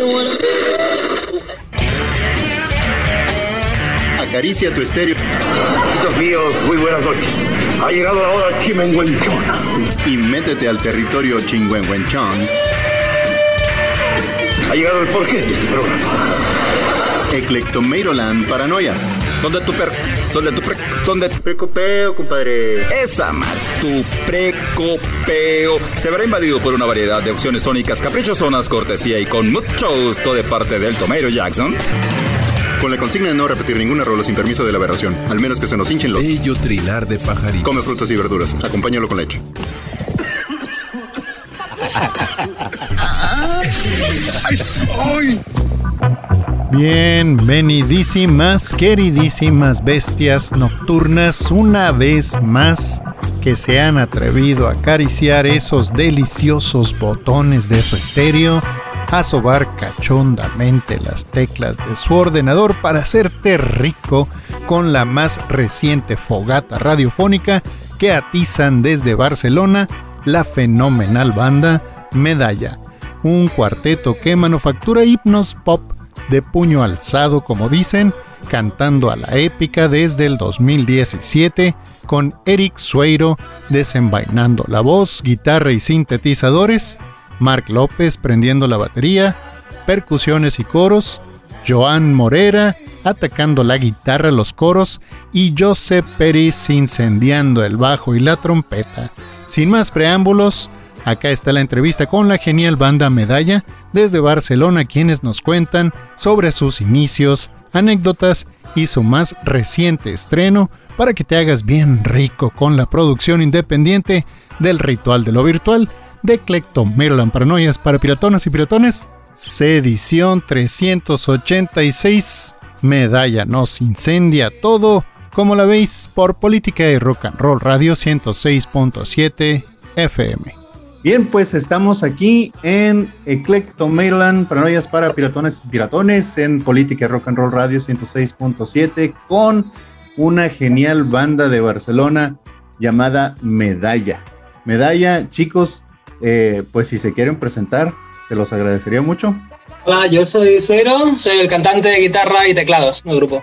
Acaricia tu estéreo. Amigos míos, muy buenas noches. Ha llegado la hora chimenguenchona. Y métete al territorio chingüengüenchón. Ha llegado el porqué de este programa. Eclectomeiroland Paranoias. ¿Dónde tu Precopeo, compadre? Esa madre, tu precopeo se verá invadido por una variedad de opciones sónicas caprichosonas, cortesía y con mucho gusto de parte del Tomeiro Jackson. Con la consigna de no repetir ninguna rola sin permiso de la aberración, al menos que se nos hinchen los... Bello trinar de pajaritos. Come frutas y verduras, acompáñalo con leche. ¡Ay, soy! Bienvenidísimas, queridísimas bestias nocturnas, una vez más que se han atrevido a acariciar esos deliciosos botones de su estéreo, a sobar cachondamente las teclas de su ordenador para hacerte rico con la más reciente fogata radiofónica que atizan desde Barcelona la fenomenal banda Medalla, un cuarteto que manufactura himnos pop de puño alzado, como dicen, cantando a la épica desde el 2017, con Eric Sueiro desenvainando la voz, guitarra y sintetizadores, Marc López prendiendo la batería, percusiones y coros, Joan Morera atacando la guitarra, los coros y Josep Peris incendiando el bajo y la trompeta. Sin más preámbulos, acá está la entrevista con la genial banda Medalla desde Barcelona, quienes nos cuentan sobre sus inicios, anécdotas y su más reciente estreno para que te hagas bien rico con la producción independiente del Ritual de lo Virtual de Eclectomeiroland Paranoias para piratonas y piratones, edición 386. Medalla nos incendia todo, como la veis, por Política y Rock and Roll Radio 106.7 FM. Bien, pues estamos aquí en Eclectomeiroland Paranoias para piratones y piratones en Política y Rock and Roll Radio 106.7 con una genial banda de Barcelona llamada Medalla. Medalla, chicos, pues si se quieren presentar, se los agradecería mucho. Hola, yo soy Suero, soy el cantante de guitarra y teclados del grupo.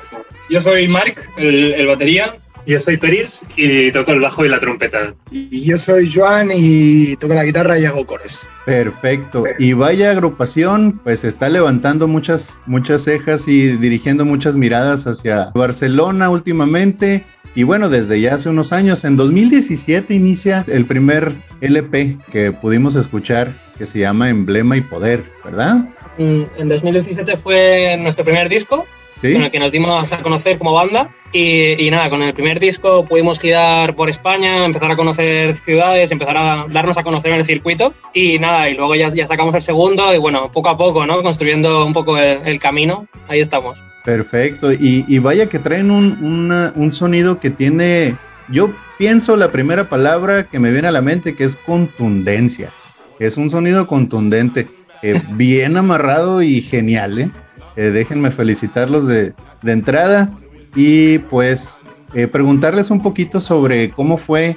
Yo soy Marc, el batería. Yo soy Peris y toco el bajo y la trompeta. Y yo soy Joan y toco la guitarra y hago coros. Perfecto. Y vaya agrupación, pues está levantando muchas cejas y dirigiendo muchas miradas hacia Barcelona últimamente. Y bueno, desde ya hace unos años, en 2017 inicia el primer LP que pudimos escuchar, que se llama Emblema y Poder, ¿verdad? En 2017 fue nuestro primer disco, ¿sí?, con el que nos dimos a conocer como banda. Y nada, con el primer disco pudimos girar por España, empezar a conocer ciudades, empezar a darnos a conocer en el circuito. Y nada, y luego ya sacamos el segundo y bueno, poco a poco, ¿no? Construyendo un poco el camino, ahí estamos. Perfecto, y vaya que traen un sonido que tiene, yo pienso la primera palabra que me viene a la mente, que es contundencia. Es un sonido contundente, bien amarrado y genial, ¿eh? Déjenme felicitarlos de entrada y pues preguntarles un poquito sobre cómo fue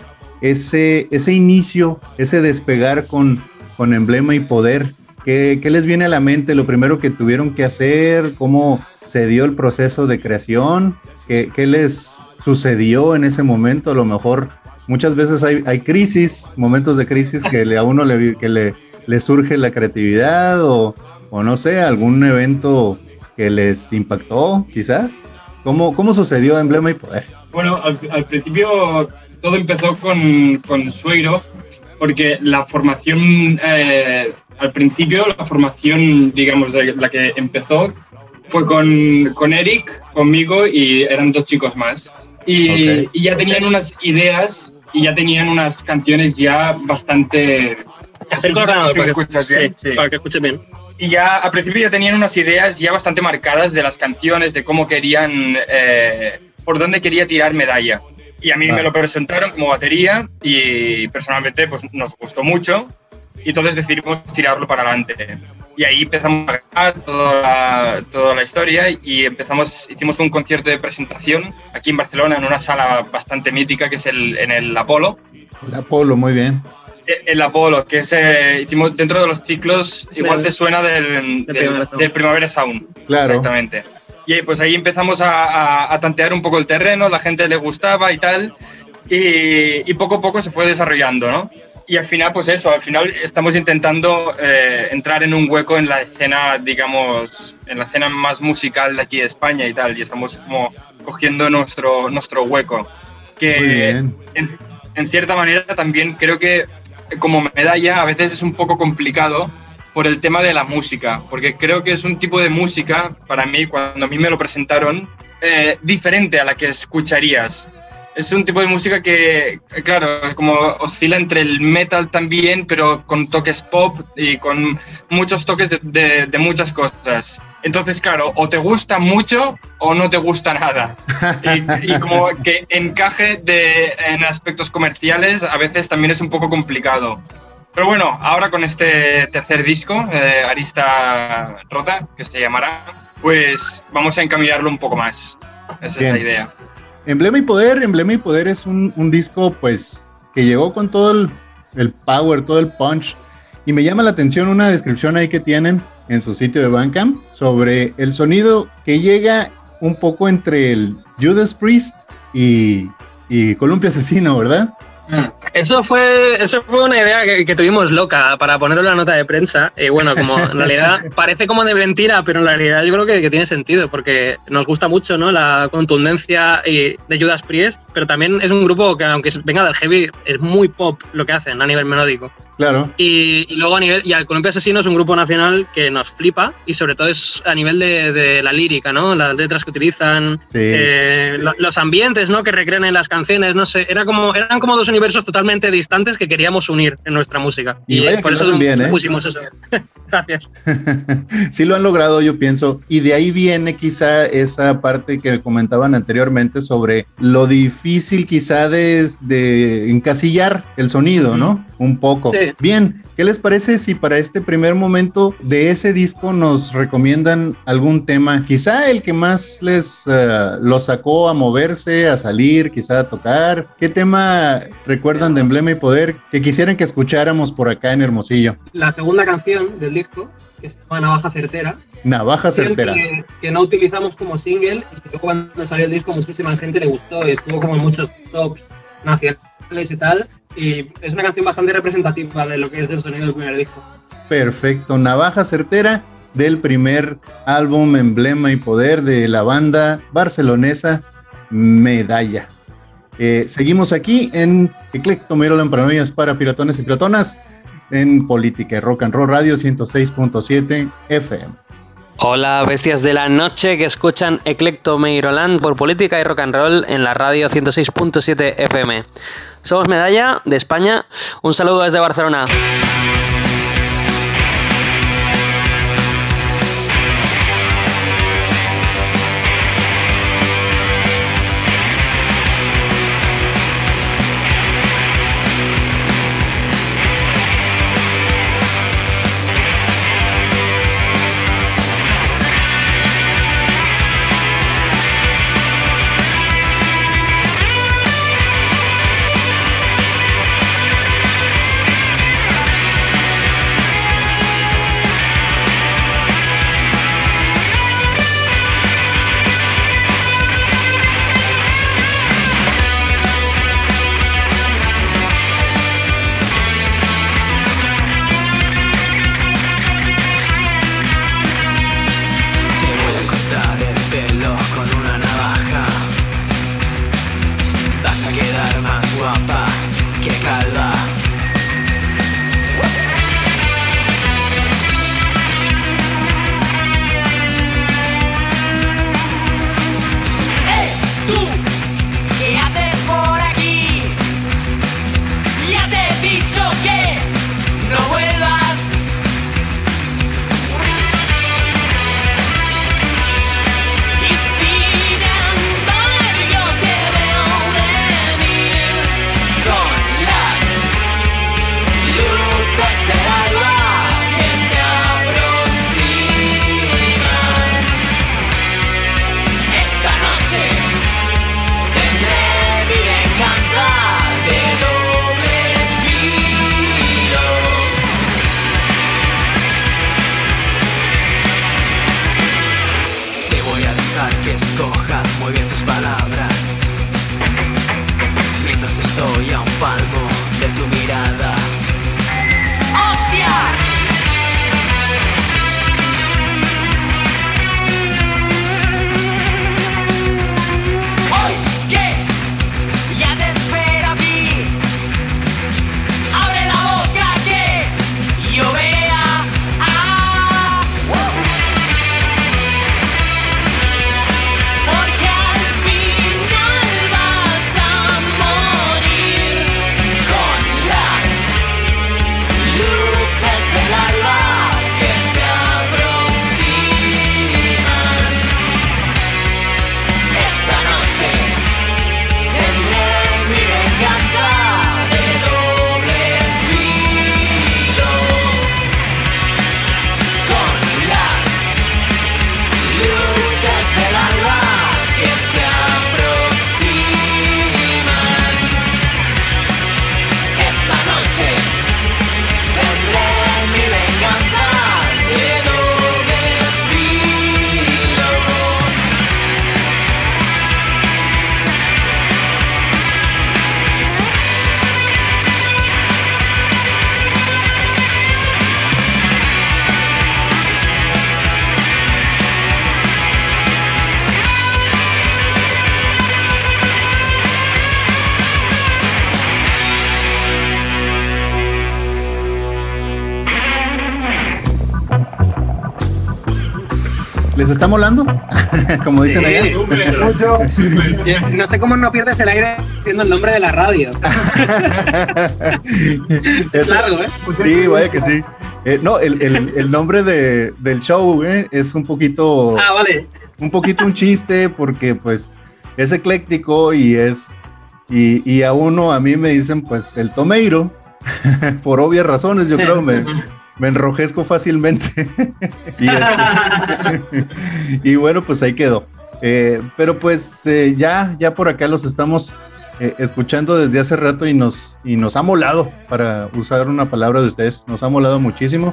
ese inicio, ese despegar con Emblema y Poder. ¿Qué les viene a la mente? Lo primero que tuvieron que hacer, cómo se dio el proceso de creación, qué les sucedió en ese momento. A lo mejor muchas veces hay crisis, momentos de crisis que a uno le surge la creatividad o no sé, algún evento que les impactó quizás. ¿Cómo sucedió Emblema y Poder? Bueno, al principio todo empezó con Sueiro, porque la formación, al principio la formación, digamos, de la que empezó fue con Eric, conmigo y eran 2 chicos más. Y ya tenían unas ideas y ya tenían unas canciones ya bastante... Acerco al ordenador para que escuchen bien. Y ya al principio ya tenían unas ideas ya bastante marcadas de las canciones, de cómo querían, por dónde quería tirar Medalla. Y a mí me lo presentaron como batería y personalmente pues nos gustó mucho y entonces decidimos tirarlo para adelante. Y ahí empezamos a grabar toda la historia y hicimos un concierto de presentación aquí en Barcelona en una sala bastante mítica que es en el Apolo. El Apolo, muy bien. El Apolo, que es, hicimos dentro de los ciclos, igual te suena del Primavera Sound. Claro. Exactamente. Y pues ahí empezamos a tantear un poco el terreno, la gente le gustaba y tal, y poco a poco se fue desarrollando, ¿no? Y al final, pues eso, al final estamos intentando entrar en un hueco en la escena, digamos, en la escena más musical de aquí de España y tal, y estamos como cogiendo nuestro hueco. Que en cierta manera también creo que como Medalla a veces es un poco complicado por el tema de la música, porque creo que es un tipo de música, para mí, cuando a mí me lo presentaron, diferente a la que escucharías. Es un tipo de música que, claro, como oscila entre el metal también, pero con toques pop y con muchos toques de muchas cosas. Entonces, claro, o te gusta mucho o no te gusta nada. Y como que encaje en aspectos comerciales a veces también es un poco complicado. Pero bueno, ahora con este tercer disco, Arista Rota, que se llamará, pues vamos a encaminarlo un poco más. Esa es la idea. Emblema y Poder es un disco pues que llegó con todo el power, todo el punch, y me llama la atención una descripción ahí que tienen en su sitio de Bandcamp sobre el sonido que llega un poco entre el Judas Priest y Columpio Asesino, ¿verdad? Eso fue una idea que tuvimos loca para ponerlo en la nota de prensa. Y bueno, como en realidad parece como de mentira, pero en realidad yo creo que tiene sentido, porque nos gusta mucho, ¿no?, la contundencia de Judas Priest, pero también es un grupo que, aunque venga del heavy, es muy pop lo que hacen a nivel melódico. Claro. Y luego al Columpio Asesino es un grupo nacional que nos flipa, y sobre todo es a nivel de la lírica, ¿no?, las letras que utilizan, los ambientes, ¿no?, que recrean en las canciones, no sé, eran como dos universos totalmente distantes que queríamos unir en nuestra música. Y por eso pusimos eso. Gracias. Sí lo han logrado, yo pienso, y de ahí viene quizá esa parte que comentaban anteriormente sobre lo difícil quizá de encasillar el sonido, ¿no? Un poco. Sí. Bien, ¿qué les parece si para este primer momento de ese disco nos recomiendan algún tema? Quizá el que más les lo sacó a moverse, a salir, quizá a tocar. ¿Qué tema recuerdan de Emblema y Poder que quisieran que escucháramos por acá en Hermosillo? La segunda canción del disco, que se llama Navaja Certera. Navaja Certera. Que no utilizamos como single, y luego cuando salió el disco muchísima gente le gustó y estuvo como en muchos tops nacionales y tal. Y es una canción bastante representativa de lo que es el sonido del primer disco. Perfecto, Navaja Certera del primer álbum Emblema y Poder de la banda barcelonesa Medalla. Seguimos aquí en Eclecto Maryland, paranoias para piratones y piratonas, en Política y Rock and Roll Radio 106.7 FM. Hola, bestias de la noche que escuchan Eclecto Maryland por Política y Rock and Roll en la radio 106.7 FM. Somos Medalla, de España. Un saludo desde Barcelona. palabras, mientras estoy a un palmo de tu mirada. ¡Hostia! ¿Les está molando? Como dicen allá. No sé cómo no pierdes el aire diciendo el nombre de la radio. Es largo, ¿eh? Sí, vaya que sí. No, el nombre del show es un poquito... Ah, vale. Un poquito un chiste porque pues es ecléctico y y a mí me dicen pues el tomeiro por obvias razones, yo creo me enrojezco fácilmente. Y bueno, pues ahí quedó. Pero pues ya por acá los estamos escuchando desde hace rato y nos ha molado, para usar una palabra de ustedes, nos ha molado muchísimo.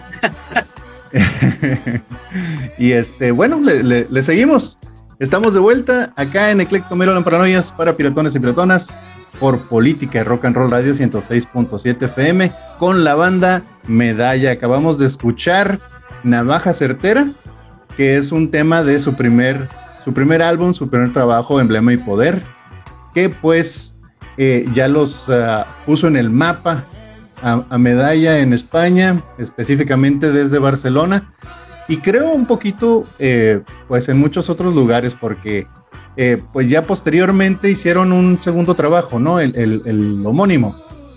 Y bueno, le seguimos. Estamos de vuelta acá en Eclecto Meiro Paranoias para piratones y piratonas por Política y Rock and Roll Radio 106.7 FM con la banda Medalla. Acabamos de escuchar Navaja Certera, que es un tema de su primer álbum, su primer trabajo, Emblema y Poder, que pues ya los puso en el mapa a Medalla en España, específicamente desde Barcelona, y creo un poquito pues en muchos otros lugares, porque pues ya posteriormente hicieron un segundo trabajo, ¿no? El homónimo.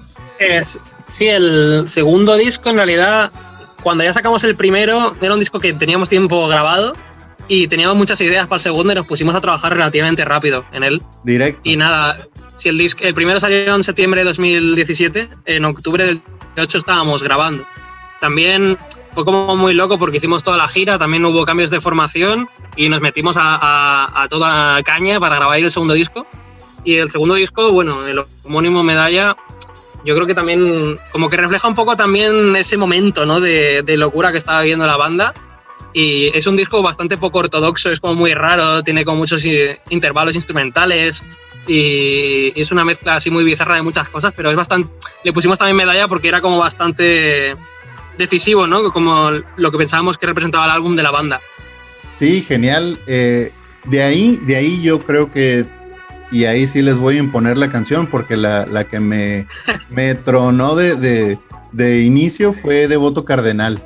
Sí, el segundo disco, en realidad, cuando ya sacamos el primero, era un disco que teníamos tiempo grabado y teníamos muchas ideas para el segundo y nos pusimos a trabajar relativamente rápido en él. Directo. Y nada, si el primero salió en septiembre de 2017, en octubre del 2018 estábamos grabando. También fue como muy loco porque hicimos toda la gira, también hubo cambios de formación y nos metimos a toda caña para grabar el segundo disco. Y el segundo disco, bueno, el homónimo Medalla, yo creo que también como que refleja un poco también ese momento, ¿no? de locura que estaba viviendo la banda. Y es un disco bastante poco ortodoxo, es como muy raro, tiene como muchos intervalos instrumentales y es una mezcla así muy bizarra de muchas cosas, pero es bastante... Le pusimos también Medalla porque era como bastante decisivo, ¿no? Como lo que pensábamos que representaba el álbum de la banda. Sí, genial. De ahí yo creo que, y ahí sí les voy a imponer la canción, porque la que me tronó de inicio fue Devoto Cardenal.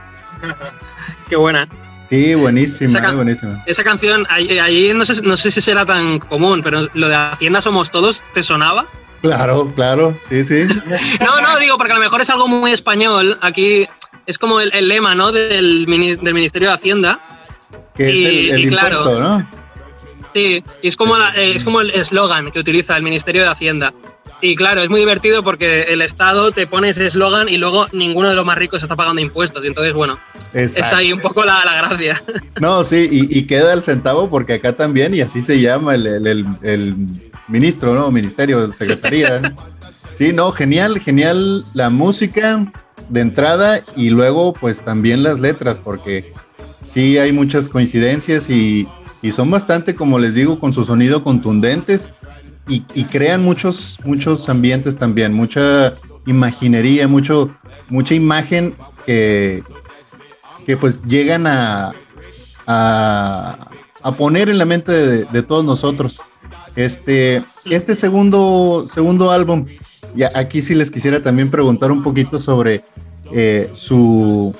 Qué buena. Sí, buenísima, buenísima. Esa canción, ahí no sé si será tan común, pero lo de Hacienda Somos Todos, ¿te sonaba? Claro, sí. No, digo, porque a lo mejor es algo muy español. Aquí es como el lema, ¿no? del Ministerio de Hacienda. Que es el impuesto, claro, ¿no? Sí, y es como el eslogan que utiliza el Ministerio de Hacienda. Y claro, es muy divertido porque el Estado te pone ese eslogan y luego ninguno de los más ricos está pagando impuestos. Y entonces, bueno, exacto, es ahí un poco la gracia. No, sí, y queda el centavo porque acá también, y así se llama el ministro, ¿no? Ministerio, secretaría. ¿No? Sí, no, genial la música de entrada y luego pues también las letras, porque sí hay muchas coincidencias y y son bastante, como les digo, con su sonido contundentes y crean muchos ambientes también, mucha imaginería, mucha imagen que pues llegan a poner en la mente de todos nosotros. Este segundo álbum, y aquí sí les quisiera también preguntar un poquito sobre sus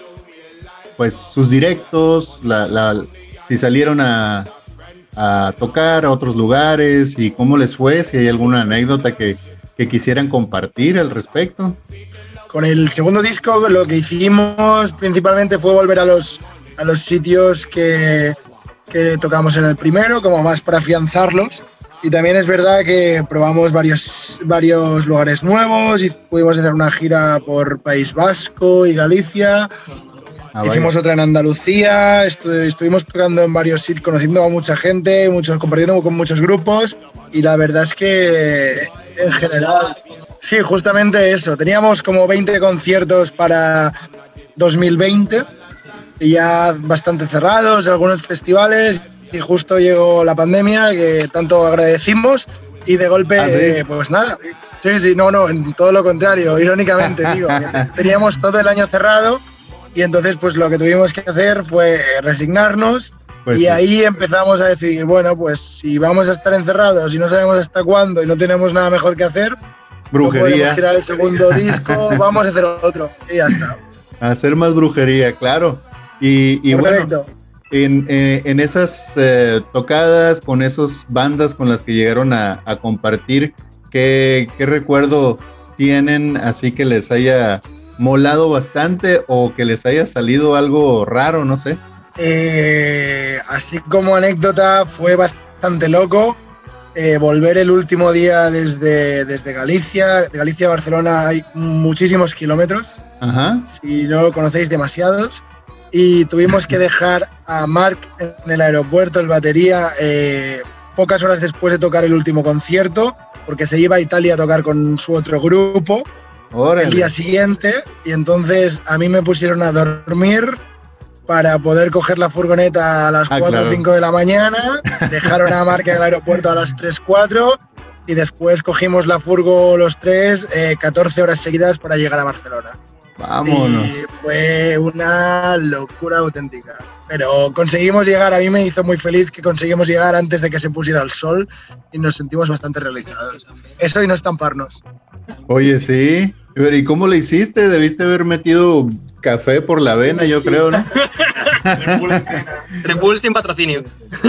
directos, si salieron a tocar a otros lugares y cómo les fue, si hay alguna anécdota que quisieran compartir al respecto. Con el segundo disco lo que hicimos principalmente fue volver a los sitios que tocamos en el primero, como más para afianzarlos. Y también es verdad que probamos varios lugares nuevos y pudimos hacer una gira por País Vasco y Galicia. Hicimos otra en Andalucía, estuvimos tocando en varios sitios, conociendo a mucha gente, compartiendo con muchos grupos, y la verdad es que en general, sí, justamente eso. Teníamos como 20 conciertos para 2020 y ya bastante cerrados, algunos festivales, y justo llegó la pandemia, que tanto agradecimos, y de golpe, pues nada. Sí, no, en todo lo contrario, irónicamente digo, teníamos todo el año cerrado. Y entonces pues lo que tuvimos que hacer fue resignarnos, pues y sí. Ahí empezamos a decidir, bueno, pues si vamos a estar encerrados y no sabemos hasta cuándo y no tenemos nada mejor que hacer, brujería. No podemos tirar el segundo disco, vamos a hacer otro y ya está. Hacer más brujería, claro. Y bueno, en esas tocadas, con esas bandas con las que llegaron a compartir, ¿qué recuerdo tienen así que les haya molado bastante o que les haya salido algo raro, no sé? Así como anécdota, fue bastante loco volver el último día desde Galicia. De Galicia a Barcelona hay muchísimos kilómetros. Ajá. Si no lo conocéis, demasiados. Y tuvimos que dejar a Marc en el aeropuerto, el batería, pocas horas después de tocar el último concierto, porque se iba a Italia a tocar con su otro grupo. Órale. El día siguiente, y entonces a mí me pusieron a dormir para poder coger la furgoneta a las 4 o 5 de la mañana, dejaron a Marc en el aeropuerto a las 3, 4 y después cogimos la furgo los tres 14 horas seguidas para llegar a Barcelona. Vámonos. Y fue una locura auténtica. Pero conseguimos llegar, a mí me hizo muy feliz que conseguimos llegar antes de que se pusiera el sol y nos sentimos bastante realizados. Eso y no estamparnos. Oye, sí. ¿Y cómo le hiciste? Debiste haber metido café por la vena, yo creo, ¿no? Red Bull sin patrocinio.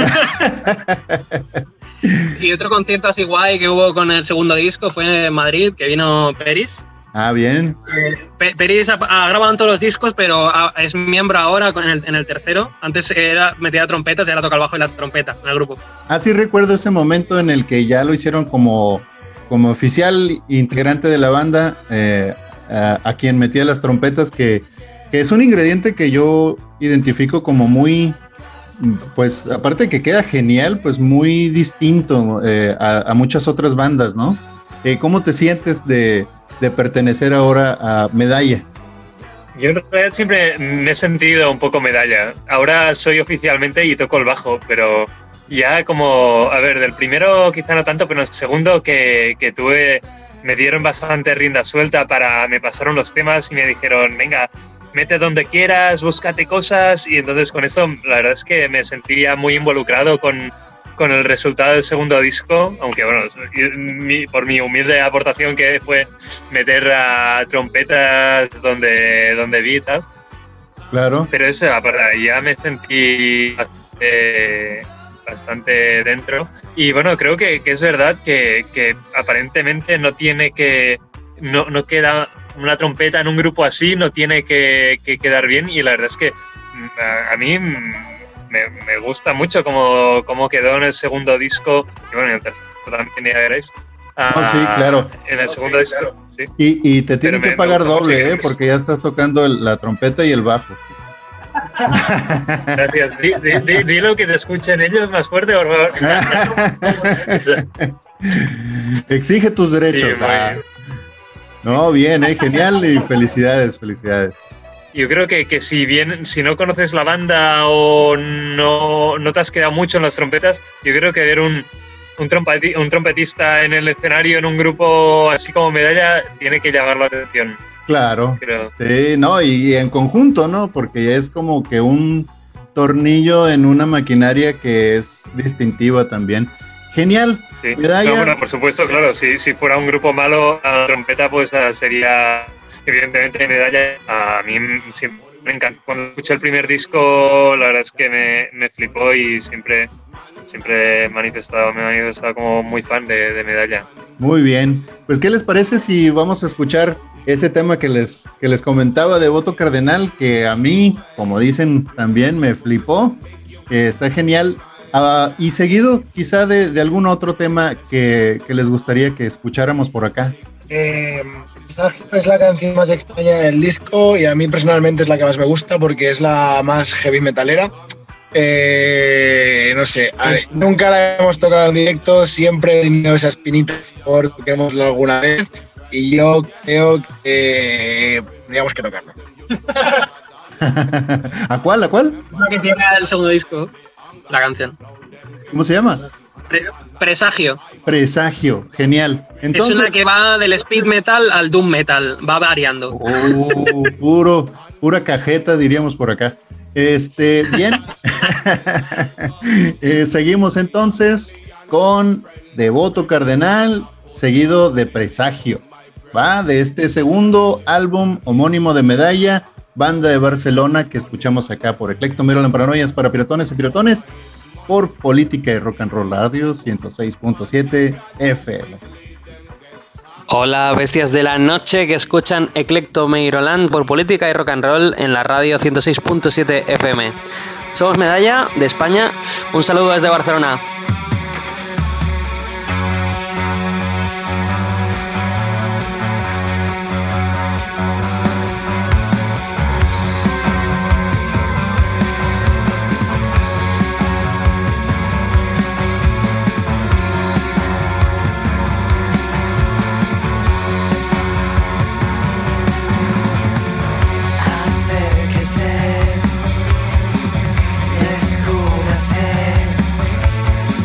Y otro concierto así guay que hubo con el segundo disco fue en Madrid, que vino Peris. Ah, bien. Peris ha grabado en todos los discos, pero es miembro ahora en el tercero. Antes metía trompetas y ahora toca el bajo y la trompeta en el grupo. Ah, sí, recuerdo ese momento en el que ya lo hicieron como oficial integrante de la banda, a quien metía las trompetas, que es un ingrediente que yo identifico como muy, pues aparte de que queda genial, pues muy distinto a muchas otras bandas, ¿no? ¿Cómo te sientes de pertenecer ahora a Medalla? Yo en realidad siempre me he sentido un poco Medalla. Ahora soy oficialmente y toco el bajo, pero ya como, a ver, del primero quizá no tanto, pero el segundo que tuve, me dieron bastante rienda suelta me pasaron los temas y me dijeron, venga, mete donde quieras, búscate cosas, y entonces con eso la verdad es que me sentía muy involucrado con el resultado del segundo disco, aunque bueno, por mi humilde aportación que fue meter a trompetas donde vi y tal. Claro. Pero eso, ya me sentí bastante dentro. Y bueno, creo que es verdad que aparentemente no queda una trompeta en un grupo así, no tiene que quedar bien, y la verdad es que a mí me gusta mucho cómo quedó en el segundo disco, y bueno, en el tercero también ya veréis. Sí, claro. En el segundo disco, sí. Y te tienen que pagar doble, porque ya estás tocando la trompeta y el bajo. Gracias. Dilo que te escuchen ellos más fuerte, por favor. Exige tus derechos. Sí, No, bien, genial, y felicidades. Yo creo que si no conoces la banda o no te has quedado mucho en las trompetas, yo creo que ver un trompetista en el escenario en un grupo así como Medalla tiene que llamar la atención. Claro. Sí, no, y en conjunto, ¿no? Porque es como que un tornillo en una maquinaria que es distintiva también. Genial. Sí. Medalla. No, bueno, por supuesto, claro, si fuera un grupo malo, la trompeta pues sería evidentemente Medalla. A mí siempre me encanta. Cuando escuché el primer disco, la verdad es que me flipó y siempre me he manifestado como muy fan de Medalla. Muy bien. Pues, ¿qué les parece si vamos a escuchar ese tema que les comentaba de Voto Cardenal, que a mí, como dicen, también me flipó, que está genial, y seguido quizá de algún otro tema que les gustaría que escucháramos por acá? Es la canción más extraña del disco y a mí personalmente es la que más me gusta porque es la más heavy metalera. No sé, nunca la hemos tocado en directo, siempre he tenido esa espinita por toquémoslo alguna vez y yo creo que tendríamos que tocarlo. ¿A cuál? Es la que cierra el segundo disco, la canción. ¿Cómo se llama? Presagio. Presagio, genial. Entonces, es una que va del speed metal al doom metal, va variando. Pura cajeta, diríamos por acá. Bien. Seguimos entonces con Devoto Cardenal, seguido de Presagio. Va de este segundo álbum homónimo de Medalla, banda de Barcelona, que escuchamos acá por Eclecto Maryland Paranoias para piratones y piratones, por Política y Rock and Roll Radio 106.7 FM. Hola, bestias de la noche que escuchan Eclecto Maryland por Política y Rock and Roll en la radio 106.7 FM. Somos Medalla, de España. Un saludo desde Barcelona. Descúbrase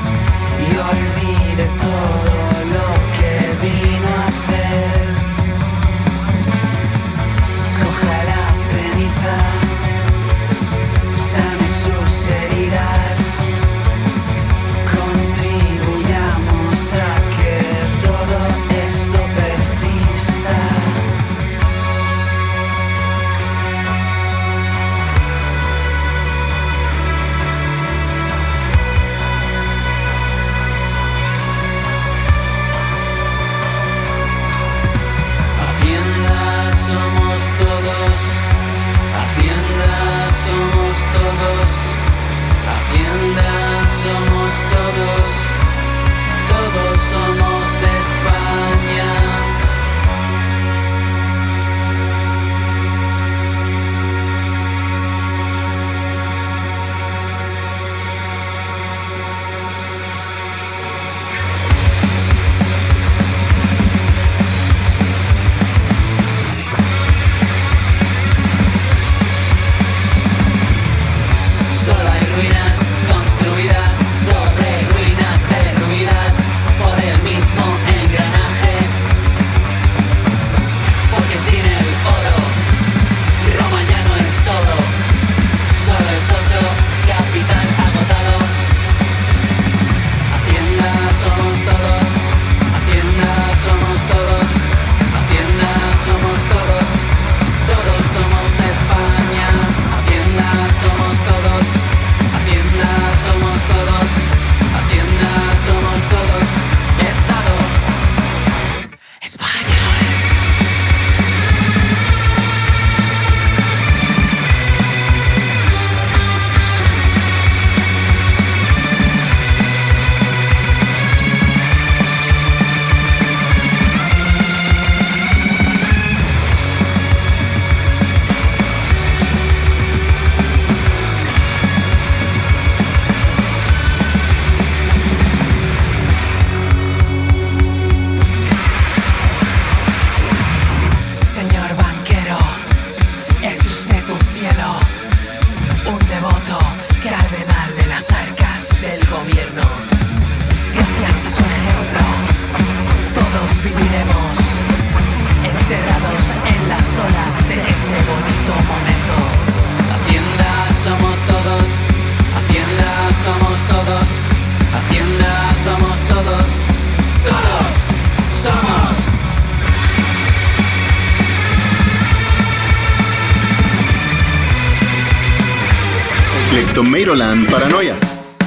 Eclectomeiroland Paranoias.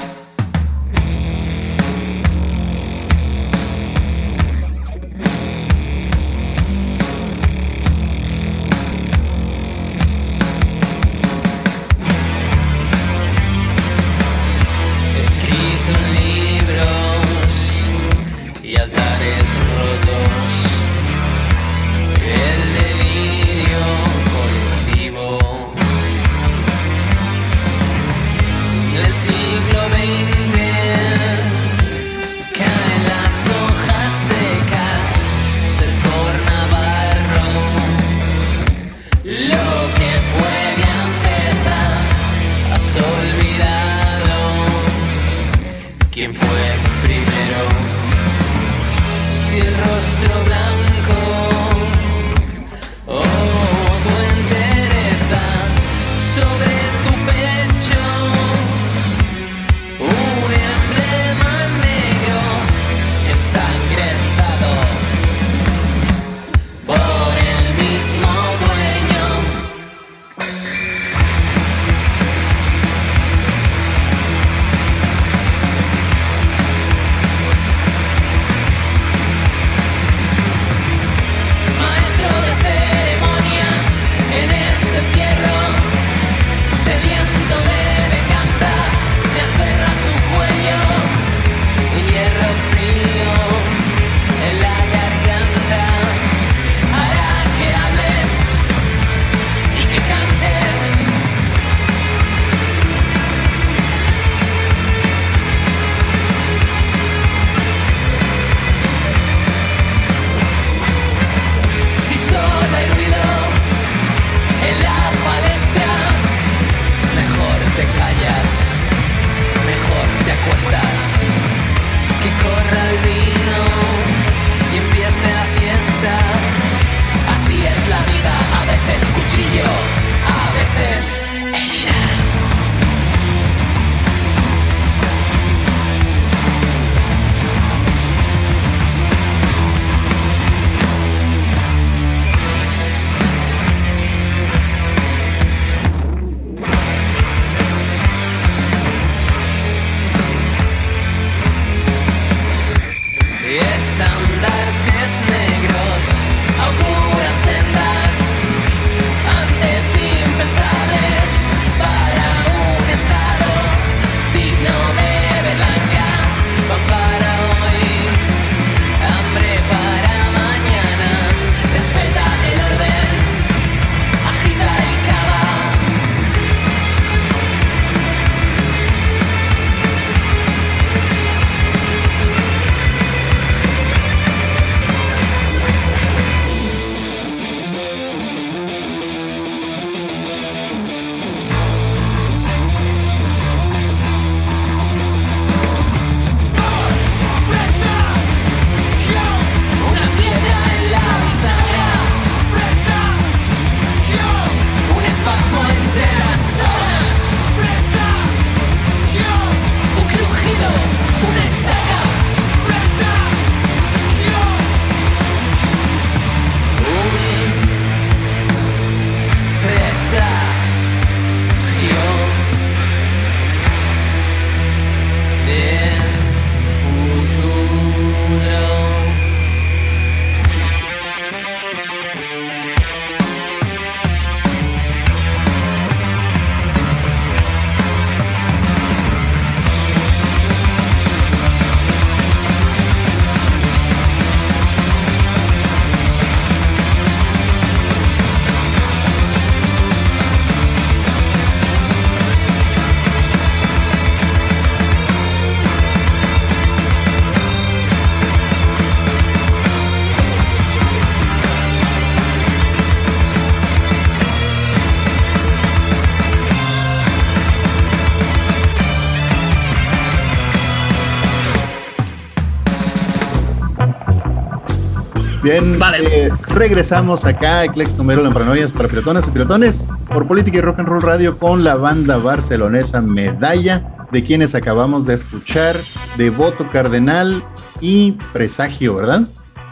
Bien, vale. Regresamos acá a Eclectomeiroland Paranoias para Piratonas y Piratones por Política y Rock and Roll Radio con la banda barcelonesa Medalla, de quienes acabamos de escuchar Devoto Cardenal y Presagio, ¿verdad?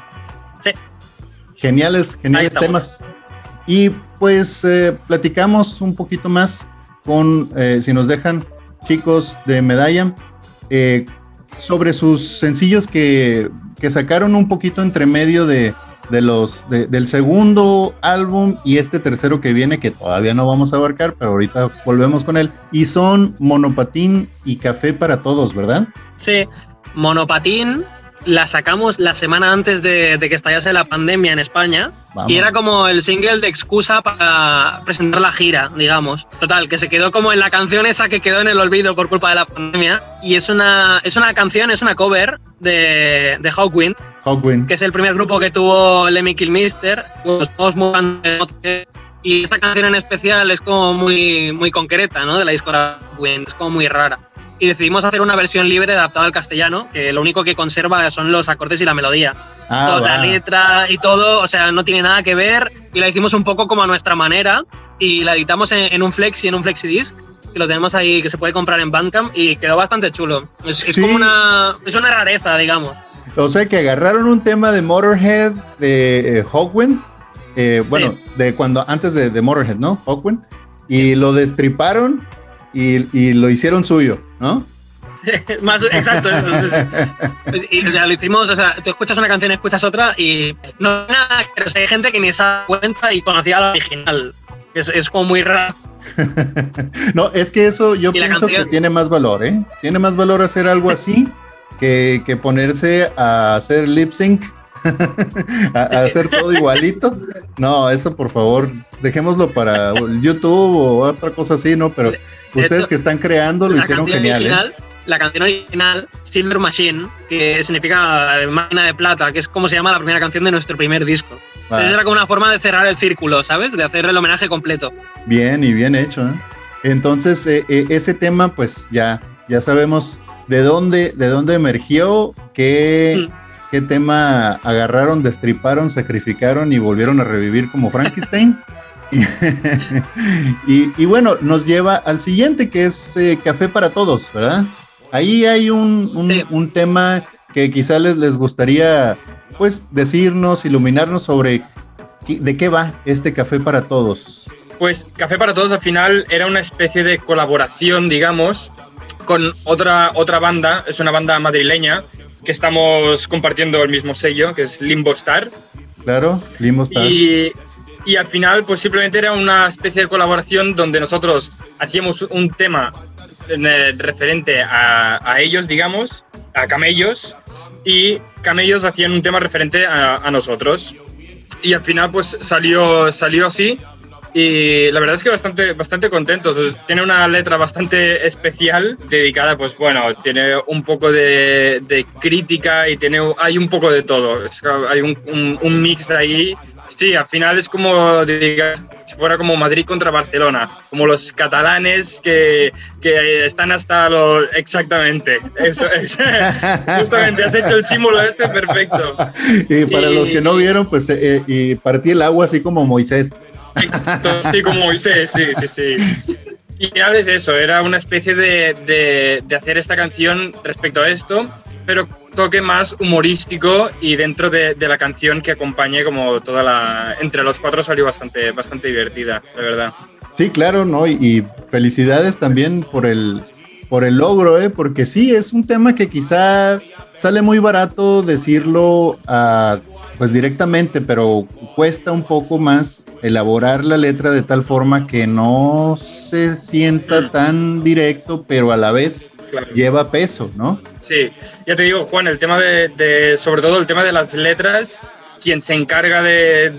Sí. Geniales temas. Y pues platicamos un poquito más con, si nos dejan, chicos de Medalla, sobre sus sencillos que sacaron un poquito entre medio del segundo álbum y este tercero que viene, que todavía no vamos a abarcar, pero ahorita volvemos con él. Y son Monopatín y Café para Todos, ¿verdad? Sí, Monopatín la sacamos la semana antes de que estallase la pandemia en España. Vamos. Y era como el single de excusa para presentar la gira, digamos. Total, que se quedó como en la canción esa que quedó en el olvido por culpa de la pandemia. Y es una canción, es una cover de Hawkwind, que es el primer grupo que tuvo Lemmy Kilmister. Y esta canción en especial es como muy, muy concreta, ¿no? De la discografía Hawkwind, es como muy rara. Y decidimos hacer una versión libre adaptada al castellano, que lo único que conserva son los acordes y la melodía. La letra y todo, o sea, no tiene nada que ver, y la hicimos un poco como a nuestra manera, y la editamos en un flexidisc, que lo tenemos ahí, que se puede comprar en Bandcamp, y quedó bastante chulo. Es como una rareza, digamos. O sea, que agarraron un tema de Motorhead, de Hawkwind, de cuando, antes de Motorhead, ¿no? Hawkwind, y lo destriparon, y lo hicieron suyo, ¿no? Más exacto, eso. Y o sea, lo hicimos, o sea, tú escuchas una canción, escuchas otra y no hay nada, pero hay gente que ni se da cuenta y conocía la original. Es como muy raro. No, es que eso yo pienso que tiene más valor, ¿eh? Tiene más valor hacer algo así que ponerse a hacer lip sync, a hacer todo igualito. No, eso por favor, dejémoslo para YouTube o otra cosa así, ¿no? Pero ustedes que están creando lo hicieron genial, La canción original, Silver Machine, que significa máquina de plata, que es como se llama la primera canción de nuestro primer disco. Entonces era como una forma de cerrar el círculo, ¿sabes? De hacer el homenaje completo. Bien, y bien hecho, ¿eh? Entonces, ese tema, pues ya sabemos de dónde emergió, qué tema agarraron, destriparon, sacrificaron y volvieron a revivir como Frankenstein. y bueno, nos lleva al siguiente, que es Café para Todos, ¿verdad? Ahí hay un tema que quizá les gustaría, pues, decirnos, iluminarnos sobre de qué va este Café para Todos. Pues Café para Todos al final era una especie de colaboración, digamos, con otra banda, es una banda madrileña, que estamos compartiendo el mismo sello, que es Limbo Star. Claro, Limbo Star. Y al final, pues simplemente era una especie de colaboración donde nosotros hacíamos un tema referente a ellos, digamos, a Camellos, y Camellos hacían un tema referente a nosotros. Y al final, pues salió así. Y la verdad es que bastante contentos. Tiene una letra bastante especial, dedicada, pues bueno, tiene un poco de crítica y hay un poco de todo. Hay un mix ahí. Sí, al final es como si fuera como Madrid contra Barcelona, como los catalanes que están hasta exactamente. Eso es. Justamente, has hecho el símbolo perfecto. Y para los que no vieron, pues y partí el agua así como Moisés. Exacto, sí, como Moisés, sí. Y al final es eso, era una especie de hacer esta canción respecto a esto, pero toque más humorístico, y dentro de la canción que acompañe como entre los cuatro salió bastante divertida, de verdad. Sí, claro, ¿no? Y felicidades también por el logro, porque sí, es un tema que quizá sale muy barato decirlo pues directamente, pero cuesta un poco más elaborar la letra de tal forma que no se sienta tan directo, pero a la vez lleva peso, ¿no? Sí, ya te digo, Juan, el tema sobre todo el tema de las letras, quien se encarga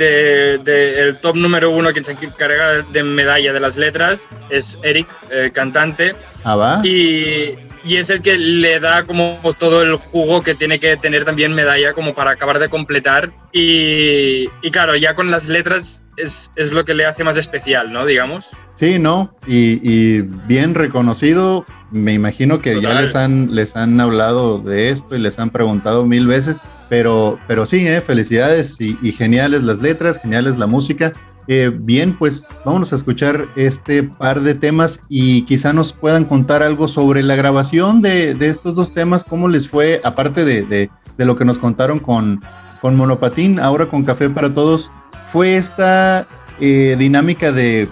el top número 1, quien se encarga de Medalla de las letras, es Eric, cantante. Ah, va. Y es el que le da como todo el jugo que tiene que tener también Medalla como para acabar de completar. Y claro, ya con las letras es lo que le hace más especial, ¿no? Digamos. Sí, ¿no? Y bien reconocido. Me imagino que Total. Ya les han hablado de esto y les han preguntado 1000 veces, pero sí, felicidades y geniales las letras, geniales la música. Bien, pues vámonos a escuchar este par de temas y quizá nos puedan contar algo sobre la grabación de estos dos temas, cómo les fue, aparte de lo que nos contaron con Monopatín, ahora con Café para Todos. Fue esta dinámica de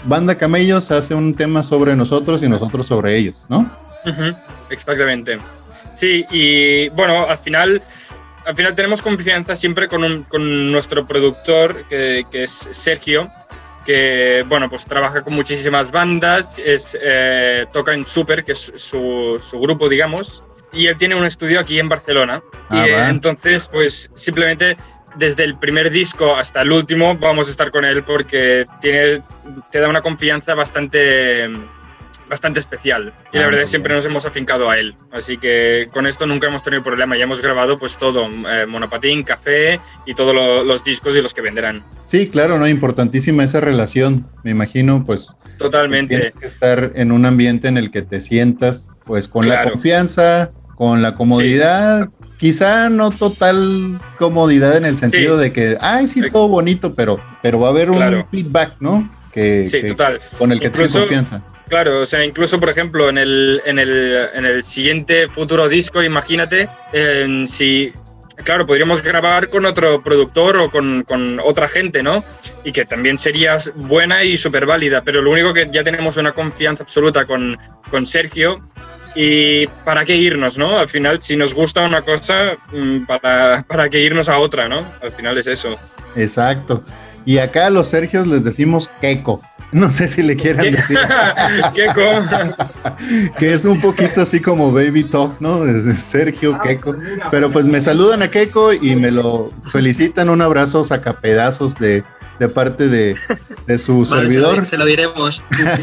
Banda Camellos hace un tema sobre nosotros y nosotros sobre ellos, ¿no? Exactamente. Sí, y bueno, al final tenemos confianza siempre con nuestro productor, que es Sergio, que bueno, pues trabaja con muchísimas bandas, toca en Super, que es su grupo, digamos, y él tiene un estudio aquí en Barcelona. Entonces, pues simplemente desde el primer disco hasta el último vamos a estar con él porque te da una confianza bastante especial, y la verdad siempre nos hemos afincado a él, así que con esto nunca hemos tenido problema. Ya hemos grabado pues todo, Monopatín, Café y todos los discos y los que vendrán. Sí, claro, no, importantísima esa relación, me imagino, pues totalmente. Tienes que estar en un ambiente en el que te sientas pues con la confianza, con la comodidad, quizá no total comodidad en el sentido de que, sí, todo bonito, pero va a haber un feedback, ¿no? Total. Con el que tienes confianza. Claro, o sea, incluso, por ejemplo, en el siguiente futuro disco, imagínate, podríamos grabar con otro productor o con otra gente, ¿no? Y que también sería buena y súper válida, pero lo único que ya tenemos una confianza absoluta con Sergio, y para qué irnos, ¿no? Al final, si nos gusta una cosa, para qué irnos a otra, ¿no? Al final es eso. Exacto. Y acá a los Sergios les decimos Keiko. No sé si le quieran decir. Keiko. Que es un poquito así como baby talk, ¿no? Sergio, Keiko. Pero pues me saludan a Keiko y me lo felicitan. Un abrazo sacapedazos de parte de su servidor. Se lo diremos.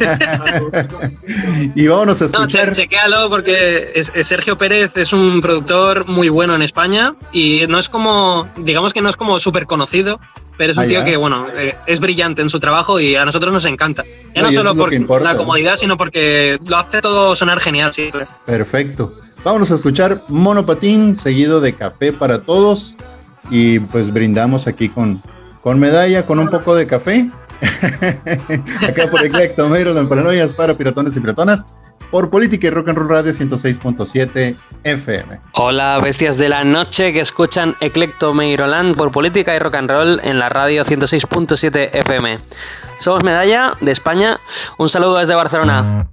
Y vámonos a escuchar. Chequéalo porque Sergio Pérez es un productor muy bueno en España y no es como, digamos que no es como súper conocido, pero es un tío que, bueno, es brillante en su trabajo y a nosotros nos encanta. Ya no solo por la comodidad, sino porque lo hace todo sonar genial siempre. Perfecto. Vámonos a escuchar Monopatín, seguido de Café para Todos. Y pues brindamos aquí con medalla, con un poco de café. Acá por Eclecto Maryland, Paranoias para piratones y piratonas. Por Política y Rock and Roll Radio 106.7 FM. Hola, bestias de la noche que escuchan Eclecto Meiroland por Política y Rock and Roll en la radio 106.7 FM. Somos Medalla, de España. Un saludo desde Barcelona.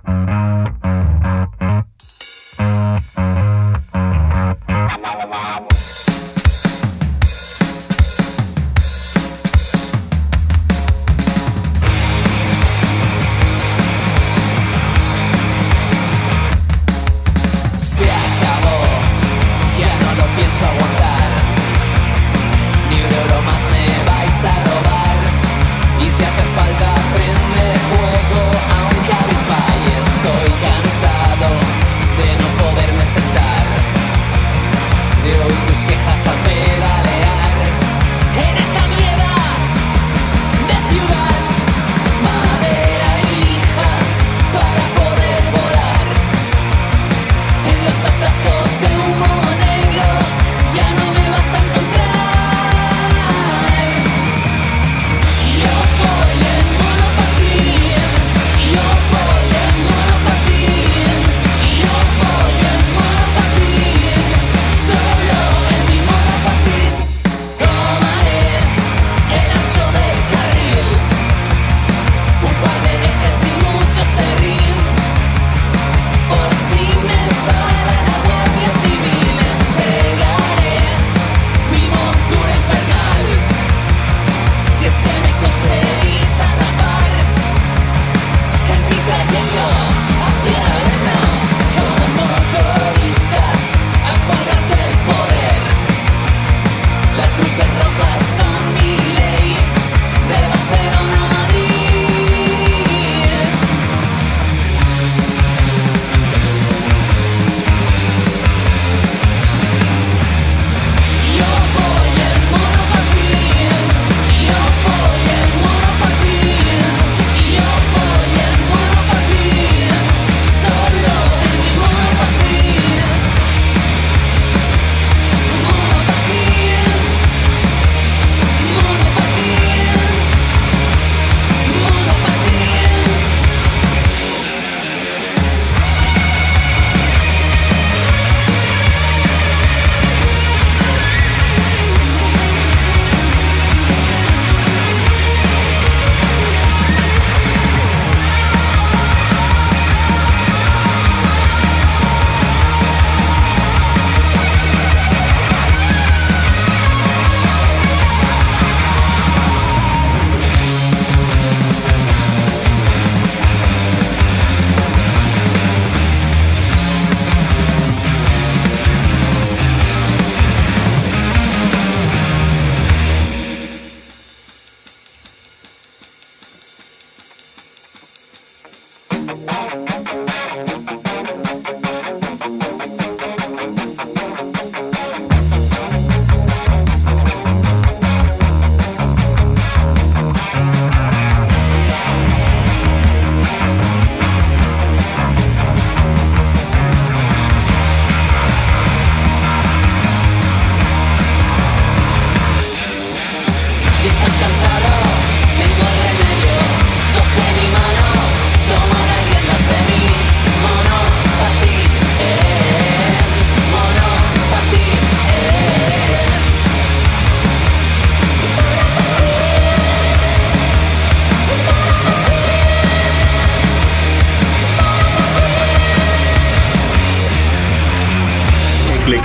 Aguantar, ni un euro más me vais a robar, y si hace falta prende fuego a un Cabify.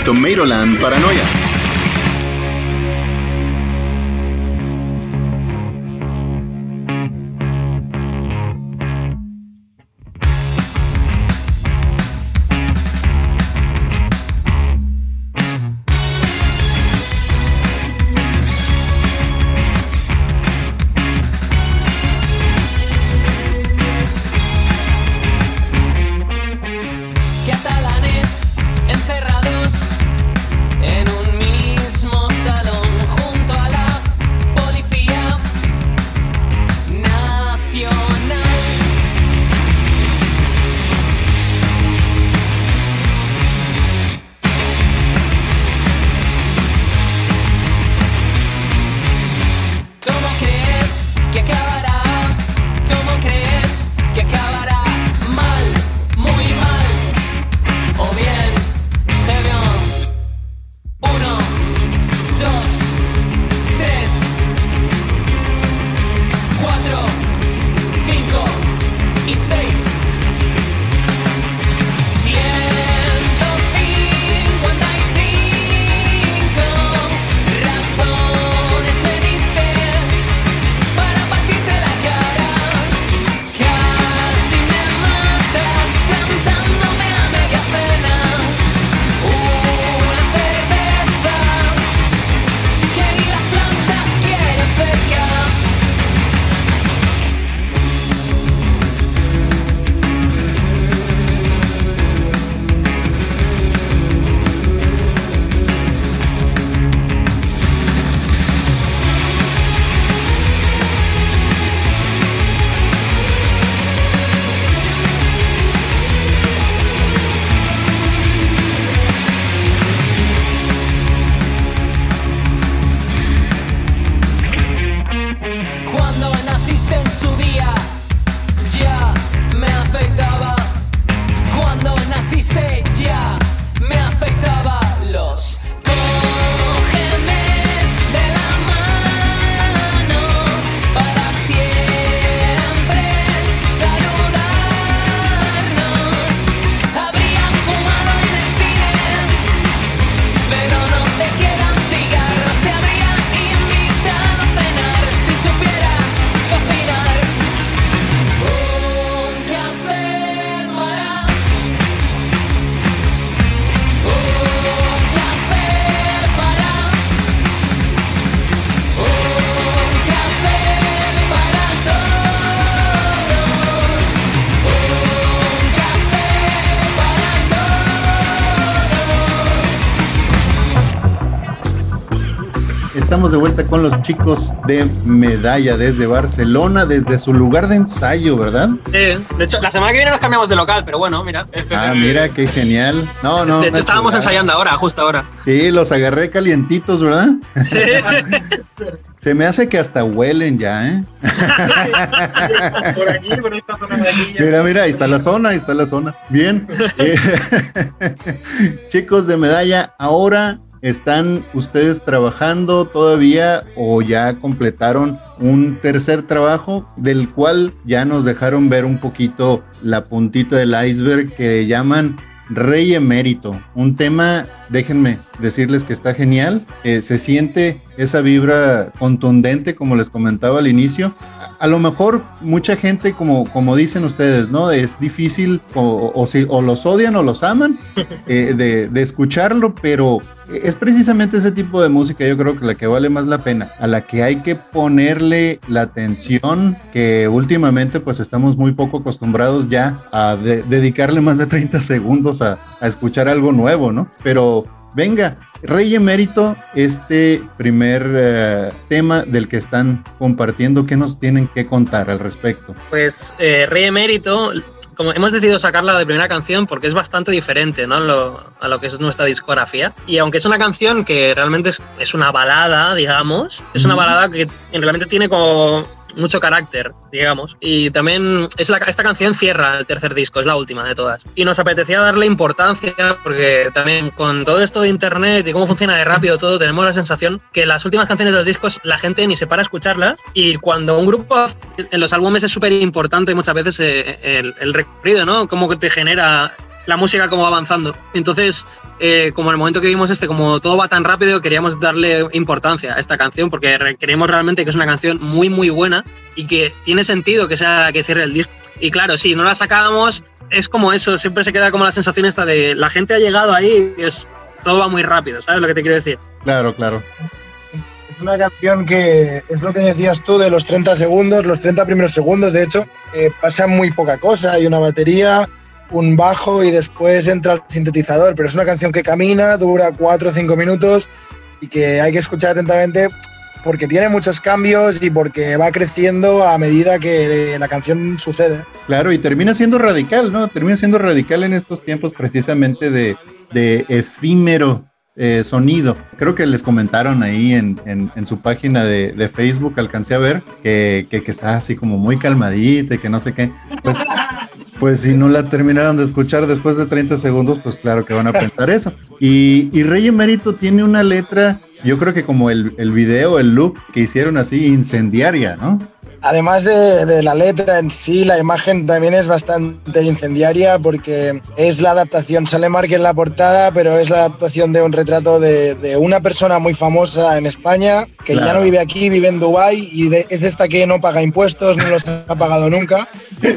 Tomatoland Paranoia. Estamos de vuelta con los chicos de Medalla desde Barcelona, desde su lugar de ensayo, ¿verdad? Sí, de hecho, la semana que viene nos cambiamos de local, pero bueno, mira. Mira, qué genial. De hecho, estábamos ensayando ahora, justo ahora. Sí, los agarré calientitos, ¿verdad? Sí. Se me hace que hasta huelen ya, ¿eh? Por aquí, por esta zona de aquí. Mira, ahí está la zona, Bien. Chicos de Medalla, ahora ¿están ustedes trabajando todavía o ya completaron un tercer trabajo del cual ya nos dejaron ver un poquito la puntita del iceberg que llaman Rey Emérito? Un tema, déjenme decirles que está genial, se siente esa vibra contundente como les comentaba al inicio. A lo mejor mucha gente, como dicen ustedes, ¿no? Es difícil o los odian o los aman de escucharlo, pero es precisamente ese tipo de música, yo creo que la que vale más la pena, a la que hay que ponerle la atención, que últimamente pues estamos muy poco acostumbrados ya a dedicarle más de 30 segundos a escuchar algo nuevo, ¿no? Pero venga, Rey Emérito, este primer tema del que están compartiendo, ¿qué nos tienen que contar al respecto? Pues Rey Emérito, como hemos decidido sacarla de primera canción porque es bastante diferente, ¿no? a lo que es nuestra discografía. Y aunque es una canción que realmente es una balada, digamos, es una balada que realmente tiene como mucho carácter, digamos. Y también esta canción cierra el tercer disco, es la última de todas. Y nos apetecía darle importancia porque también con todo esto de internet y cómo funciona de rápido todo, tenemos la sensación que las últimas canciones de los discos la gente ni se para a escucharlas, y cuando un grupo en los álbumes es súper importante muchas veces el recorrido, ¿no? Cómo te genera la música como va avanzando. Entonces, como en el momento que vimos como todo va tan rápido, queríamos darle importancia a esta canción porque creemos realmente que es una canción muy, muy buena y que tiene sentido que cierre el disco. Y claro, si no la sacábamos, es como eso, siempre se queda como la sensación esta de la gente ha llegado ahí y todo va muy rápido, ¿sabes lo que te quiero decir? Claro, claro. Es una canción que es lo que decías tú de los 30 segundos, los 30 primeros segundos, de hecho, pasa muy poca cosa. Hay una batería, un bajo y después entra el sintetizador, pero es una canción que camina, dura 4 o 5 minutos y que hay que escuchar atentamente porque tiene muchos cambios y porque va creciendo a medida que la canción sucede. Claro, y termina siendo radical, ¿no? Termina siendo radical en estos tiempos precisamente de efímero sonido. Creo que les comentaron ahí en su página de Facebook, alcancé a ver que está así como muy calmadita y que no sé qué. Pues si no la terminaron de escuchar después de 30 segundos, pues claro que van a pensar eso. Y Rey Emérito tiene una letra, yo creo que como el video, el look que hicieron así, incendiaria, ¿no? Además de la letra en sí, la imagen también es bastante incendiaria porque es la adaptación, sale Mark en la portada, pero es la adaptación de un retrato de una persona muy famosa en España, que ya no vive aquí, vive en Dubái y es de esta que no paga impuestos, no los ha pagado nunca.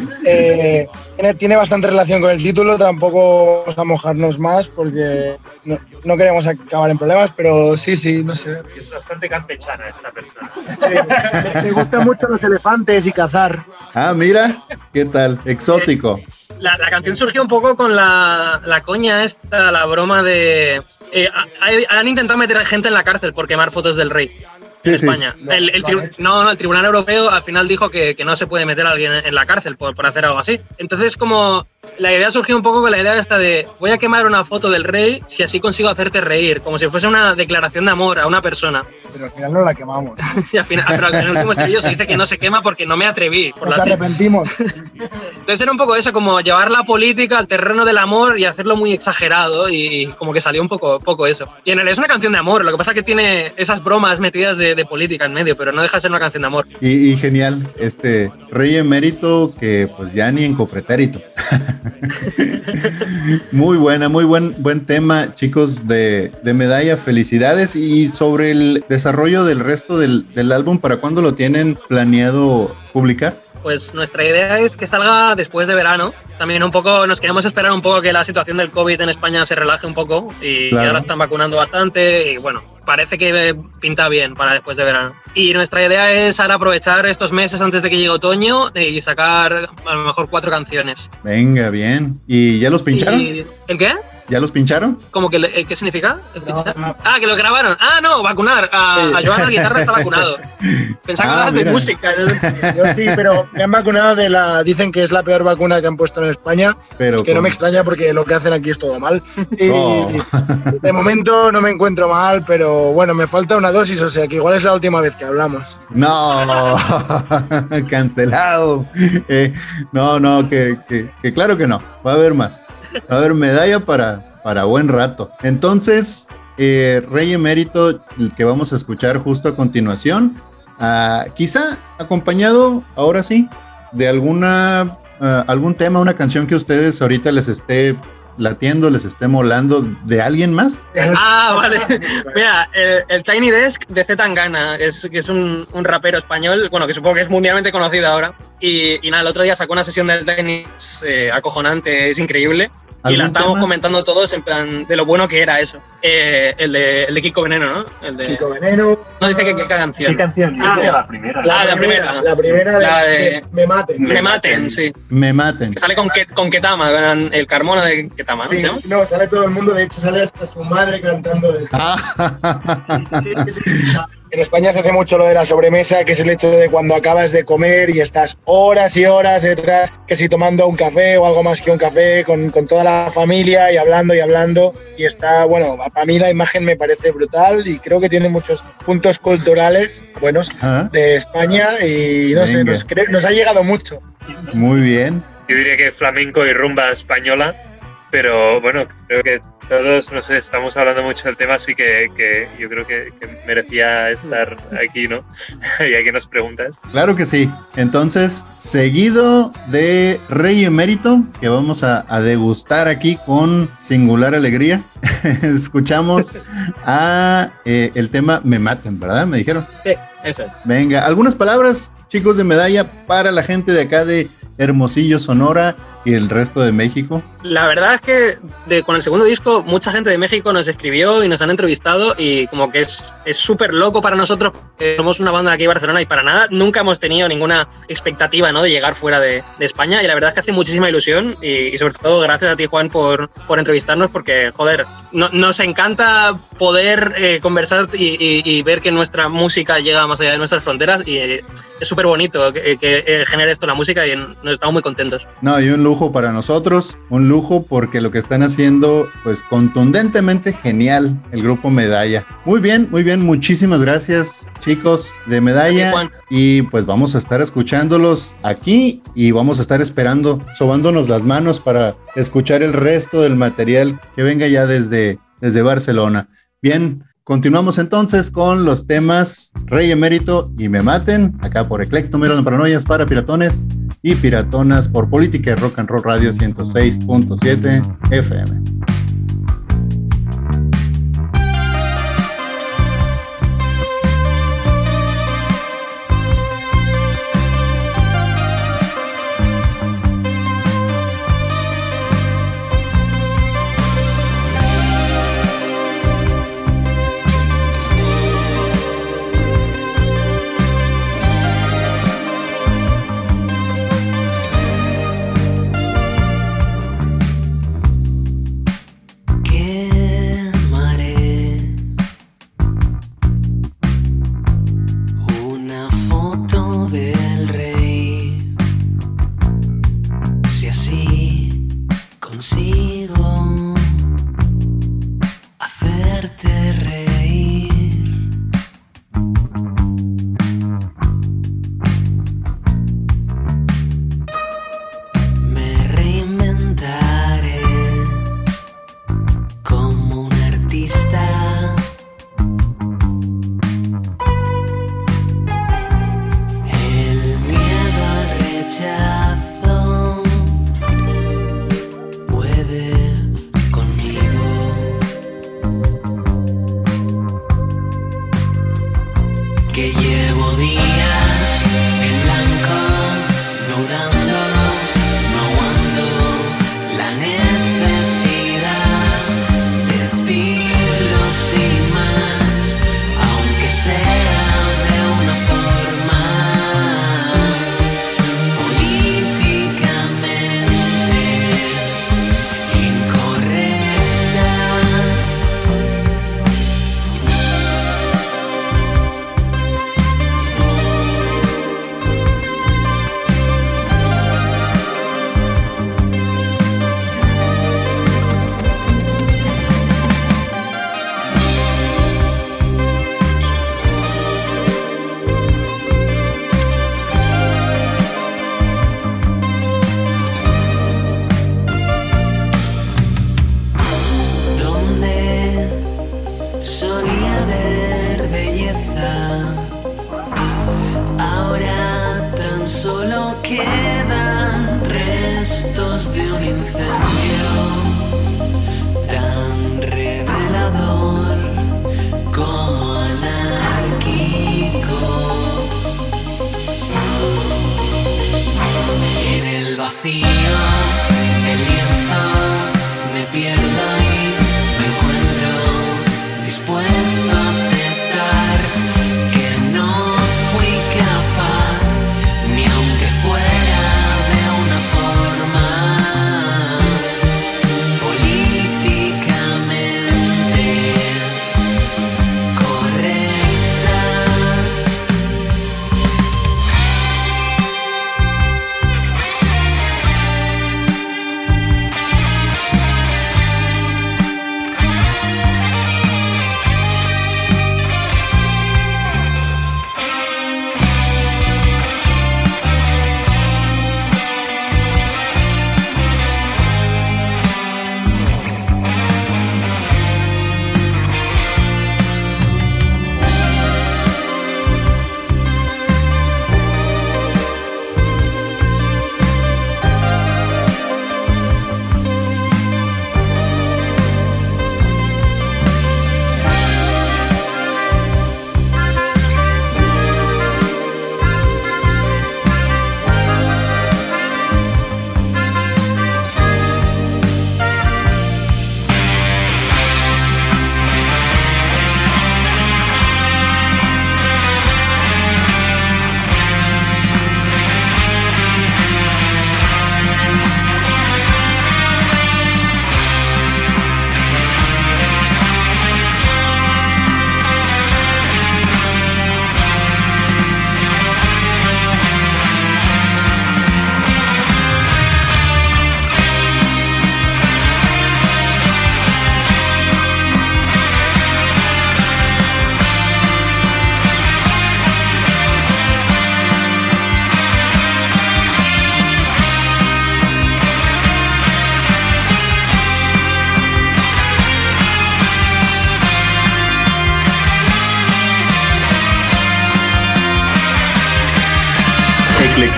Tiene bastante relación con el título, tampoco vamos a mojarnos más porque no queremos acabar en problemas, pero sí, no sé. Es bastante campechana esta persona. Me gustan mucho los elefantes y cazar. Ah, mira, ¿qué tal? Exótico. La canción surgió un poco con la coña esta, la broma de... han intentado meter a gente en la cárcel por quemar fotos del rey. En España. El Tribunal Europeo al final dijo que no se puede meter a alguien en la cárcel por hacer algo así. Entonces, como la idea surgió un poco con la idea esta de voy a quemar una foto del rey si así consigo hacerte reír, como si fuese una declaración de amor a una persona. Pero al final no la quemamos. Y al final, pero en el último estribillo se dice que no se quema porque no me atreví. Nos arrepentimos. Entonces era un poco eso, como llevar la política al terreno del amor y hacerlo muy exagerado y como que salió un poco eso. Y en realidad es una canción de amor, lo que pasa es que tiene esas bromas metidas de política en medio, pero no deja de ser una canción de amor. Y genial, Rey Emérito que pues ya ni en copretérito. Muy buena, muy buen tema, chicos de Medalla, felicidades. Y sobre el desarrollo del resto del álbum, ¿para cuándo lo tienen planeado publicar? Pues nuestra idea es que salga después de verano. También un poco nos queremos esperar un poco que la situación del COVID en España se relaje un poco y ahora están vacunando bastante y bueno, parece que pinta bien para después de verano. Y nuestra idea es ahora aprovechar estos meses antes de que llegue otoño y sacar a lo mejor 4 canciones. Venga, bien. ¿Y ya los pincharon? ¿El qué? ¿Ya los pincharon? ¿Cómo que qué significa? No. Ah, que lo grabaron. Ah, no, vacunar. A Joan la guitarra está vacunado. Pensaba que era de música. Yo sí, pero me han vacunado dicen que es la peor vacuna que han puesto en España. Pero que no me extraña porque lo que hacen aquí es todo mal. Y de momento no me encuentro mal, pero bueno, me falta una dosis, o sea que igual es la última vez que hablamos. No, cancelado. No, que claro que no. Va a haber más. Va a haber medalla para buen rato. Entonces, Rey Emérito, el que vamos a escuchar justo a continuación, quizá acompañado, ahora sí, de algún tema, una canción que ustedes ahorita les esté latiendo, les esté molando, ¿de alguien más? Ah, vale. Mira, el Tiny Desk de Z Tangana, que es un rapero español, bueno, que supongo que es mundialmente conocido ahora. Y nada, el otro día sacó una sesión del Tiny acojonante, es increíble. Y la estábamos comentando todos en plan de lo bueno que era eso. El de Kiko Veneno, ¿no? Kiko Veneno. No dice qué canción. ¿Qué canción? La primera. La primera de Me Maten. Me Maten, sí. Me Maten. Que sale con Ketama, con el Carmona de Ketama, ¿no? Sí, no, sale todo el mundo, de hecho sale hasta su madre cantando eso. Sí. En España se hace mucho lo de la sobremesa, que es el hecho de cuando acabas de comer y estás horas y horas detrás, que si tomando un café o algo más que un café, con toda la familia y hablando. Y está, bueno, para mí la imagen me parece brutal y creo que tiene muchos puntos culturales buenos de España y no sé, nos ha llegado mucho. Muy bien. Yo diría que flamenco y rumba española, pero bueno, creo que todos, no sé, estamos hablando mucho del tema, así que yo creo que merecía estar aquí, ¿no? Y aquí nos preguntas. Claro que sí. Entonces, seguido de Rey Emérito, que vamos a degustar aquí con singular alegría, escuchamos a el tema Me Maten, ¿verdad? Me dijeron. Sí, eso es. Venga, algunas palabras, chicos de Medalla, para la gente de acá de Hermosillo, Sonora y el resto de México. La verdad es que con el segundo disco mucha gente de México nos escribió y nos han entrevistado y como que es súper loco para nosotros, porque somos una banda de aquí de Barcelona y para nada nunca hemos tenido ninguna expectativa, ¿no?, de llegar fuera de España, y la verdad es que hace muchísima ilusión y sobre todo gracias a ti, Juan, por entrevistarnos, porque joder, nos encanta poder conversar y ver que nuestra música llega más allá de nuestras fronteras, y es súper bonito que genere esto la música y nos estamos muy contentos. No, y un lujo para nosotros, un lujo porque lo que están haciendo, pues contundentemente genial el grupo Medalla. Muy bien, muchísimas gracias, chicos de Medalla. Juan. Y pues vamos a estar escuchándolos aquí y vamos a estar esperando, sobándonos las manos para escuchar el resto del material que venga ya desde Barcelona. Bien, continuamos entonces con los temas Rey Emérito y Me Maten, acá por Eclecto Meiro Paranoias para piratones y piratonas por Política y Rock and Roll Radio 106.7 FM.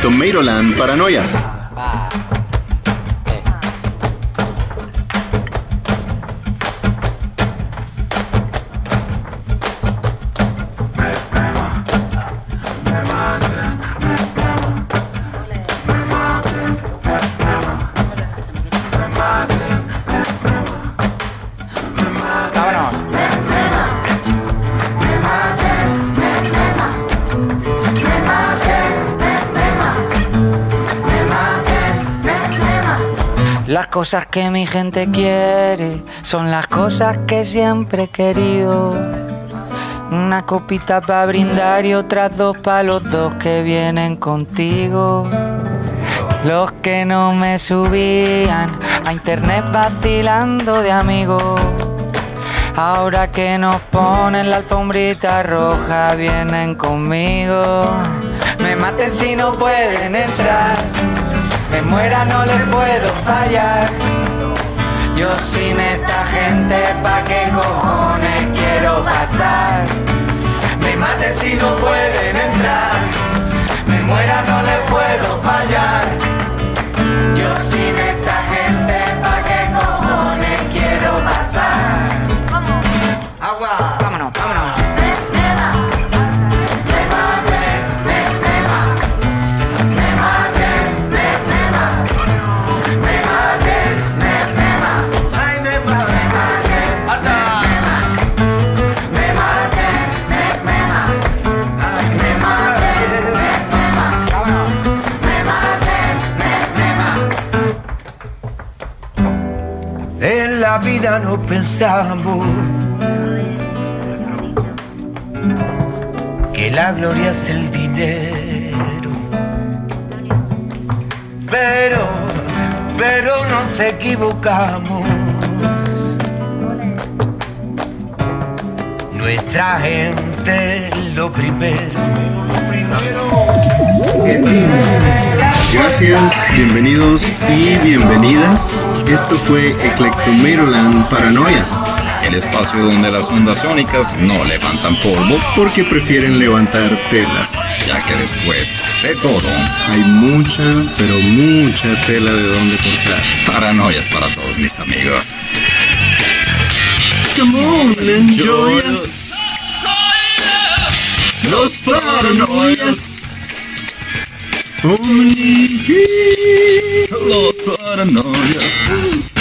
Eclectomeiroland Paranoias. Las cosas que mi gente quiere son las cosas que siempre he querido. Una copita para brindar y otras dos para los dos que vienen contigo. Los que no me subían a internet vacilando de amigos. Ahora que nos ponen la alfombrita roja vienen conmigo. Me maten si no pueden entrar. Me muera, no les puedo fallar. Yo sin esta gente, ¿pa' qué cojones quiero pasar? Me maten si no pueden entrar. Me muera, no les puedo fallar. Yo sin esta gente, ¿pa' qué cojones quiero pasar? ¡Vamos! ¡Agua! ¡Vámonos, vámonos! En la vida no pensamos que la gloria es el dinero, pero nos equivocamos. Nuestra gente es lo primero. Gracias, bienvenidos y bienvenidas. Esto fue Eclectomeiroland Paranoias. El espacio donde las ondas sónicas no levantan polvo porque prefieren levantar telas. Ya que después de todo hay mucha, pero mucha tela de donde cortar. Paranoias para todos mis amigos. Come on, enjoy us. Los paranoias. Only los paranoias.